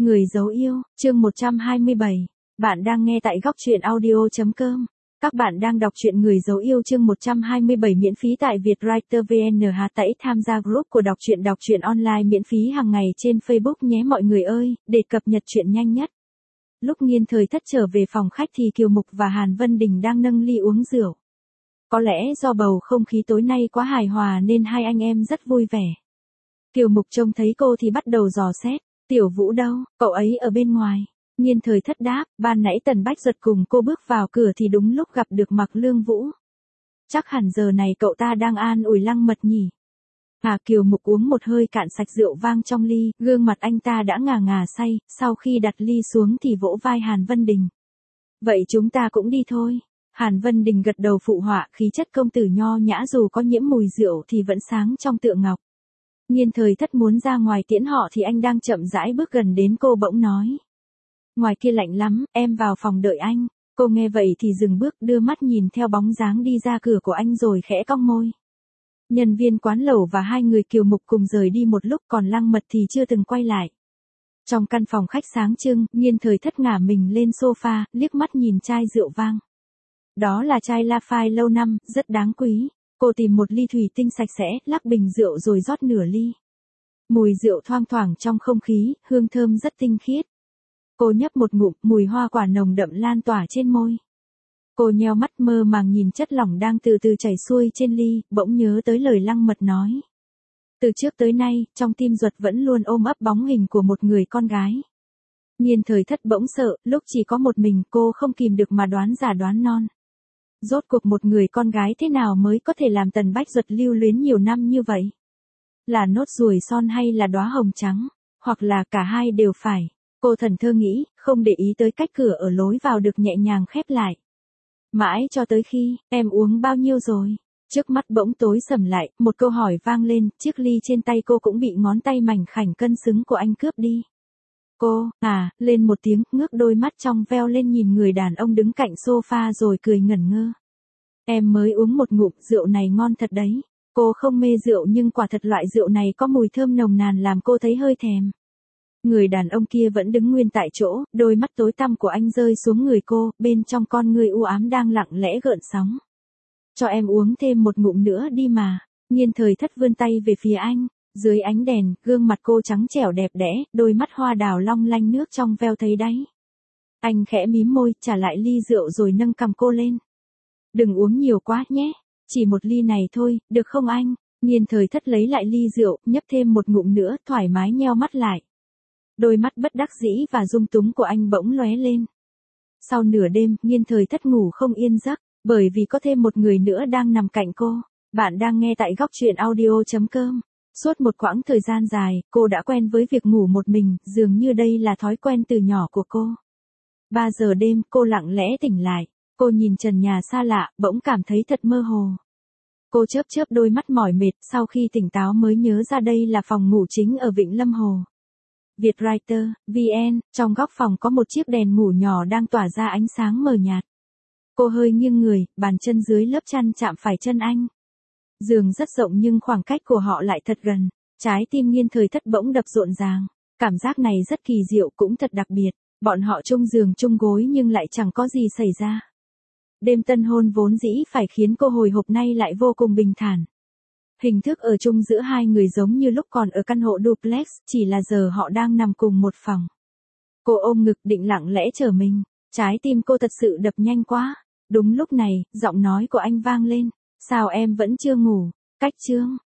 Người dấu yêu, chương 127. Bạn đang nghe tại góc truyện audio.com. Các bạn đang đọc truyện Người dấu yêu chương 127 miễn phí tại Vietwriter VN. Hãy tham gia group của đọc truyện online miễn phí hàng ngày trên Facebook nhé mọi người ơi, để cập nhật truyện nhanh nhất. Lúc Nghiên Thời Thất trở về phòng khách thì Kiều Mục và Hàn Vân Đình đang nâng ly uống rượu. Có lẽ do bầu không khí tối nay quá hài hòa nên hai anh em rất vui vẻ. Kiều Mục trông thấy cô thì bắt đầu dò xét. Tiểu Vũ đâu, cậu ấy ở bên ngoài. Nghiên Thời Thất đáp, ban nãy Tần Bách Duật cùng cô bước vào cửa thì đúng lúc gặp được Mạc Lương Vũ. Chắc hẳn giờ này cậu ta đang an ủi Lăng Mật nhỉ. Kiều Mục uống một hơi cạn sạch rượu vang trong ly, gương mặt anh ta đã ngà ngà say, sau khi đặt ly xuống thì vỗ vai Hàn Vân Đình. Vậy chúng ta cũng đi thôi. Hàn Vân Đình gật đầu phụ họa, khí chất công tử nho nhã dù có nhiễm mùi rượu thì vẫn sáng trong tượng ngọc. Nghiên Thời Thất muốn ra ngoài tiễn họ thì anh đang chậm rãi bước gần đến cô bỗng nói. Ngoài kia lạnh lắm, em vào phòng đợi anh. Cô nghe vậy thì dừng bước đưa mắt nhìn theo bóng dáng đi ra cửa của anh rồi khẽ cong môi. Nhân viên quán lẩu và hai người Kiều Mục cùng rời đi một lúc còn Lăng Mật thì chưa từng quay lại. Trong căn phòng khách sáng trưng, Nghiên Thời Thất ngả mình lên sofa, liếc mắt nhìn chai rượu vang. Đó là chai Lafite lâu năm, rất đáng quý. Cô tìm một ly thủy tinh sạch sẽ, lắc bình rượu rồi rót nửa ly. Mùi rượu thoang thoảng trong không khí, hương thơm rất tinh khiết. Cô nhấp một ngụm, mùi hoa quả nồng đậm lan tỏa trên môi. Cô nheo mắt mơ màng nhìn chất lỏng đang từ từ chảy xuôi trên ly, bỗng nhớ tới lời Lăng Mật nói. Từ trước tới nay, trong tim Duật vẫn luôn ôm ấp bóng hình của một người con gái. Nghiên Thời Thất bỗng sợ, lúc chỉ có một mình cô không kìm được mà đoán già đoán non. Rốt cuộc một người con gái thế nào mới có thể làm Tần Bách Duật lưu luyến nhiều năm như vậy? Là nốt ruồi son hay là đóa hồng trắng? Hoặc là cả hai đều phải? Cô thẫn thờ nghĩ, không để ý tới cách cửa ở lối vào được nhẹ nhàng khép lại. Mãi cho tới khi, em uống bao nhiêu rồi? Trước mắt bỗng tối sầm lại, một câu hỏi vang lên, chiếc ly trên tay cô cũng bị ngón tay mảnh khảnh cân xứng của anh cướp đi. Cô, lên một tiếng, ngước đôi mắt trong veo lên nhìn người đàn ông đứng cạnh sofa rồi cười ngẩn ngơ. Em mới uống một ngụm, rượu này ngon thật đấy. Cô không mê rượu nhưng quả thật loại rượu này có mùi thơm nồng nàn làm cô thấy hơi thèm. Người đàn ông kia vẫn đứng nguyên tại chỗ, đôi mắt tối tăm của anh rơi xuống người cô, bên trong con người u ám đang lặng lẽ gợn sóng. Cho em uống thêm một ngụm nữa đi mà. Nghiên Thời Thất vươn tay về phía anh. Dưới ánh đèn, gương mặt cô trắng trẻo đẹp đẽ, đôi mắt hoa đào long lanh nước trong veo thấy đáy. Anh khẽ mím môi, trả lại ly rượu rồi nâng cằm cô lên. Đừng uống nhiều quá nhé, chỉ một ly này thôi, được không anh? Nghiên Thời Thất lấy lại ly rượu, nhấp thêm một ngụm nữa, thoải mái nheo mắt lại. Đôi mắt bất đắc dĩ và dung túng của anh bỗng lóe lên. Sau nửa đêm, Nghiên Thời Thất ngủ không yên giấc, bởi vì có thêm một người nữa đang nằm cạnh cô. Bạn đang nghe tại góc truyện audio.com. Suốt một quãng thời gian dài, cô đã quen với việc ngủ một mình, dường như đây là thói quen từ nhỏ của cô. 3 giờ đêm, cô lặng lẽ tỉnh lại. Cô nhìn trần nhà xa lạ, bỗng cảm thấy thật mơ hồ. Cô chớp chớp đôi mắt mỏi mệt, sau khi tỉnh táo mới nhớ ra đây là phòng ngủ chính ở Vịnh Lâm Hồ. Vietwriter, VN, trong góc phòng có một chiếc đèn ngủ nhỏ đang tỏa ra ánh sáng mờ nhạt. Cô hơi nghiêng người, bàn chân dưới lớp chăn chạm phải chân anh. Giường rất rộng nhưng khoảng cách của họ lại thật gần. Trái tim Nghiên Thời Thất bỗng đập rộn ràng. Cảm giác này rất kỳ diệu cũng thật đặc biệt. Bọn họ chung giường chung gối nhưng lại chẳng có gì xảy ra. Đêm tân hôn vốn dĩ phải khiến cô hồi hộp nay lại vô cùng bình thản. Hình thức ở chung giữa hai người giống như lúc còn ở căn hộ duplex, chỉ là giờ họ đang nằm cùng một phòng. Cô ôm ngực định lặng lẽ chờ mình. Trái tim cô thật sự đập nhanh quá. Đúng lúc này, giọng nói của anh vang lên. Sao em vẫn chưa ngủ? Cách chương.